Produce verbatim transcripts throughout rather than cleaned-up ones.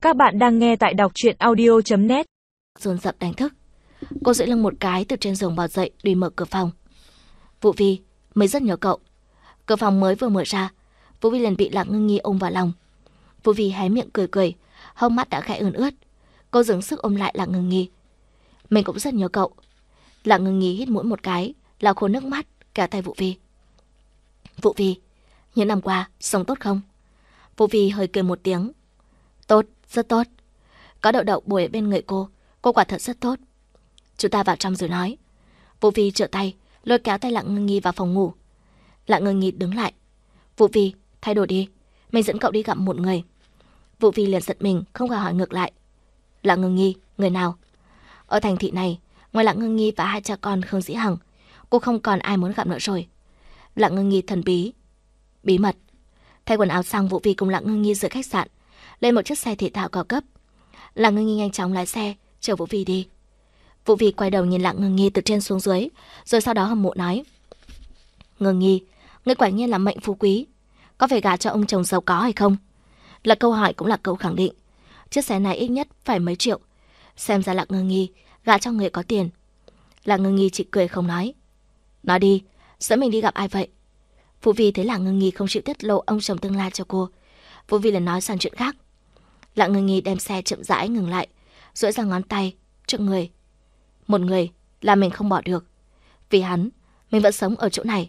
Các bạn đang nghe tại đọc truyện audio chấm net. Dồn dập đánh thức. Cô duỗi lưng một cái, từ trên giường bò dậy đi mở cửa phòng. Vũ Vi, mới rất nhớ cậu. Cửa phòng mới vừa mở ra, Vũ Vi liền bị Lạc Ngưng Nhi ôm vào lòng. Vũ Vi hé miệng cười cười, hốc mắt đã khẽ ươn ướt. Cô dừng sức ôm lại Lạc Ngưng Nhi. Mình cũng rất nhớ cậu. Lạc Ngưng Nhi hít mũi một cái, lau khô nước mắt, kéo tay Vũ Vi. Vũ Vi, những năm qua sống tốt không? Vũ Vi hơi cười một tiếng. Tốt, rất tốt. Có đậu đậu bồi ở bên người cô, cô quả thật rất tốt. Chúng ta vào trong rồi nói. Vũ Vi trở tay, lôi kéo tay Lạc Ngưng Nhi vào phòng ngủ. Lạc Ngưng Nhi đứng lại. Vũ Vi, thay đổi đi, mình dẫn cậu đi gặp một người. Vũ Vi liền giận mình, không khỏi hỏi ngược lại. Lạc Ngưng Nhi, người nào? Ở thành thị này, ngoài Lạc Ngưng Nhi và hai cha con Khương Dĩ Hằng, cô không còn ai muốn gặp nữa rồi. Lạc Ngưng Nhi thần bí. Bí mật. Thay quần áo xong, Vũ Vi cùng Lạc Ngưng Nhi rời khách sạn, lên một chiếc xe thể thao cao cấp. Lạc Ngưng Nhi nhanh chóng lái xe chở Vũ Vi đi. Vũ Vi quay đầu nhìn Lạc Ngưng Nhi từ trên xuống dưới, rồi sau đó hâm mộ nói: Ngưng Nhi, ngươi quả nhiên là mệnh phú quý. Có phải gả cho ông chồng giàu có hay không? Là câu hỏi cũng là câu khẳng định. Chiếc xe này ít nhất phải mấy triệu. Xem ra Lạc Ngưng Nhi gả cho người có tiền. Lạc Ngưng Nhi chỉ cười không nói. Nói đi, dẫn mình đi gặp ai vậy? Vũ Vi thấy Lạc Ngưng Nhi không chịu tiết lộ ông chồng tương lai cho cô, Vũ Vi liền nói sang chuyện khác. Lạc Ngưng Nhi đem xe chậm rãi ngừng lại, duỗi ra ngón tay trước người. Một người là mình không bỏ được. Vì hắn, mình vẫn sống ở chỗ này.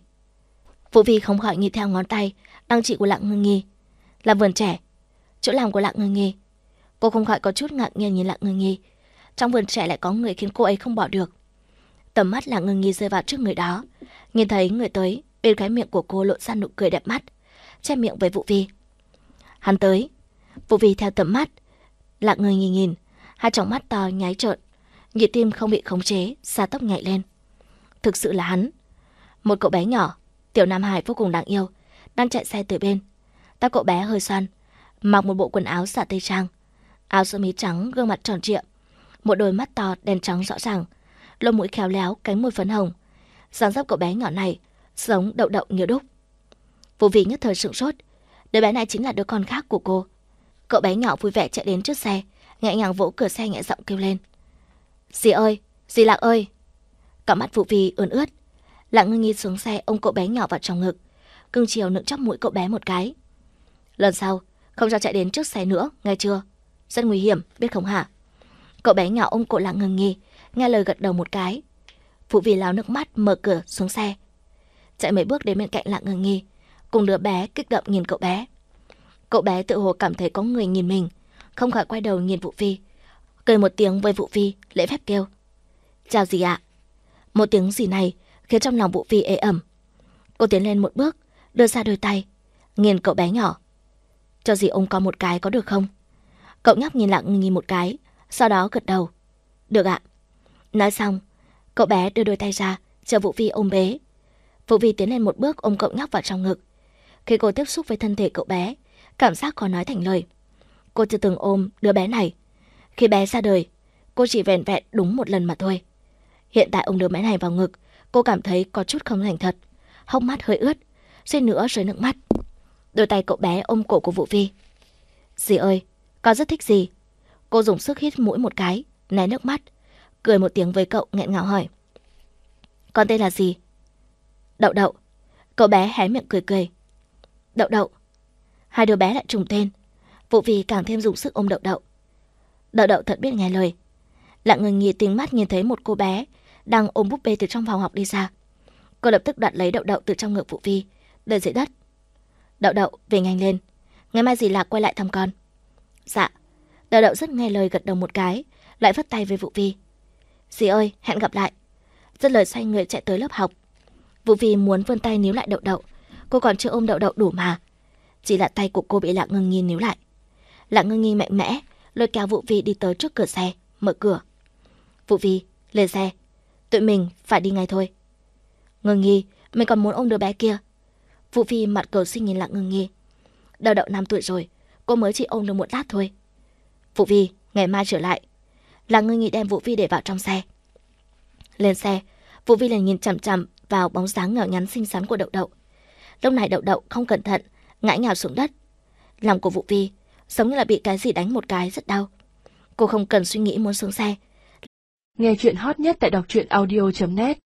Vũ Vi không khỏi nghĩ theo ngón tay đang chỉ của Lạc Ngưng Nhi. Là vườn trẻ, chỗ làm của Lạc Ngưng Nhi. Cô không khỏi có chút ngạc nhiên nhìn Lạc Ngưng Nhi. Trong vườn trẻ lại có người khiến cô ấy không bỏ được. Tầm mắt Lạc Ngưng Nhi rơi vào trước người đó, nhìn thấy người tới, bên khóe miệng của cô lộ ra nụ cười đẹp mắt, che miệng với Vũ Vi. Hắn tới. Vũ Vi theo tầm mắt Lạc Ngưng Nhi nhìn, hai tròng mắt to nháy trợn, nhịp tim không bị khống chế, sa tốc nhảy lên. Thực sự là hắn. Một cậu bé nhỏ, tiểu nam hải vô cùng đáng yêu, đang chạy xe từ bên. Tóc cậu bé hơi xoăn, mặc một bộ quần áo xả tây trang, áo sơ mi trắng, gương mặt tròn trịa, một đôi mắt to đen trắng rõ ràng, lông mũi khéo léo, cánh môi phấn hồng. Dáng dấp cậu bé nhỏ này giống đậu đậu như đúc. Vũ Vi nhất thời sửng sốt, đứa bé này chính là đứa con khác của cô. Cậu bé nhỏ vui vẻ chạy đến trước xe, nhẹ nhàng vỗ cửa xe, nhẹ giọng kêu lên: Dì ơi, dì Lạc ơi. Cả mắt Vũ Vi ươn ướt. Lạc Ngưng Nhi xuống xe ôm cậu bé nhỏ vào trong ngực, cưng chiều nựng chóp mũi cậu bé một cái. Lần sau không cho chạy đến trước xe nữa, nghe chưa? Rất nguy hiểm, biết không hả? Cậu bé nhỏ ôm cổ Lạc Ngưng Nhi, nghe lời gật đầu một cái. Vũ Vi lau nước mắt mở cửa xuống xe, chạy mấy bước đến bên cạnh Lạc Ngưng Nhi, cùng đứa bé kích động nhìn cậu bé. Cậu bé tự hồ cảm thấy có người nhìn mình, không khỏi quay đầu nhìn Vũ Vi, cười một tiếng với Vũ Vi, lễ phép kêu: Chào dì ạ. Một tiếng dì này khiến trong lòng Vũ Vi ê ẩm. Cô tiến lên một bước, đưa ra đôi tay, nhìn cậu bé nhỏ. Cho dì ôm con một cái có được không? Cậu nhóc nhìn Lạc Ngưng Nhi một cái, sau đó gật đầu. Được ạ. Nói xong, cậu bé đưa đôi tay ra, chờ Vũ Vi ôm bế. Vũ Vi tiến lên một bước ôm cậu nhóc vào trong ngực. Khi cô tiếp xúc với thân thể cậu bé, cảm giác khó nói thành lời. Cô chưa từng ôm đứa bé này. Khi bé ra đời, cô chỉ vẹn vẹn đúng một lần mà thôi. Hiện tại ôm đứa bé này vào ngực, cô cảm thấy có chút không thành thật, hốc mắt hơi ướt, suýt nữa rơi nước mắt. Đôi tay cậu bé ôm cổ của Vũ Vi. Dì ơi, con rất thích dì. Cô dùng sức hít mũi một cái, né nước mắt, cười một tiếng với cậu, nghẹn ngào hỏi: Con tên là gì? Đậu đậu. Cậu bé hé miệng cười cười. Đậu đậu. Hai đứa bé lại trùng tên. Vũ Vi càng thêm dùng sức ôm đậu đậu. Đậu đậu thật biết nghe lời. Lạc Ngưng Nhi tinh mắt nhìn thấy một cô bé đang ôm búp bê từ trong phòng học đi ra. Cô lập tức đoạt lấy đậu đậu từ trong ngực Vũ Vi, để dưới đất. Đậu đậu, về nhanh lên, ngày mai dì Lạc quay lại thăm con. Dạ. Đậu đậu rất nghe lời gật đầu một cái, lại vất tay với Vũ Vi. Dì ơi, hẹn gặp lại. Dứt lời xoay người chạy tới lớp học. Vũ Vi muốn vươn tay níu lại đậu đậu, cô còn chưa ôm đậu đậu đủ mà. Chỉ là tay của cô bị Lạc Ngưng Nhi níu lại. Lạc Ngưng Nhi mạnh mẽ lôi kéo Vũ Vi đi tới trước cửa xe, mở cửa. Vũ Vi, lên xe, tụi mình phải đi ngay thôi. Ngưng Nhi, mình còn muốn ôm đứa bé kia. Vũ Vi mặt cầu xin nhìn Lạc Ngưng Nhi. Đậu đậu năm tuổi rồi, cô mới chỉ ôm được một lát thôi. Vũ Vi, ngày mai trở lại. Lạc Ngưng Nhi đem Vũ Vi để vào trong xe. Lên xe, Vũ Vi liền nhìn chằm chằm vào bóng dáng nhỏ nhắn xinh xắn của đậu đậu. Lúc này đậu đậu không cẩn thận ngã nhào xuống đất. Lòng của Vũ Vi giống như là bị cái gì đánh một cái rất đau. Cô không cần suy nghĩ muốn xuống xe. Nghe chuyện hot nhất tại đọc truyện audio chấm net.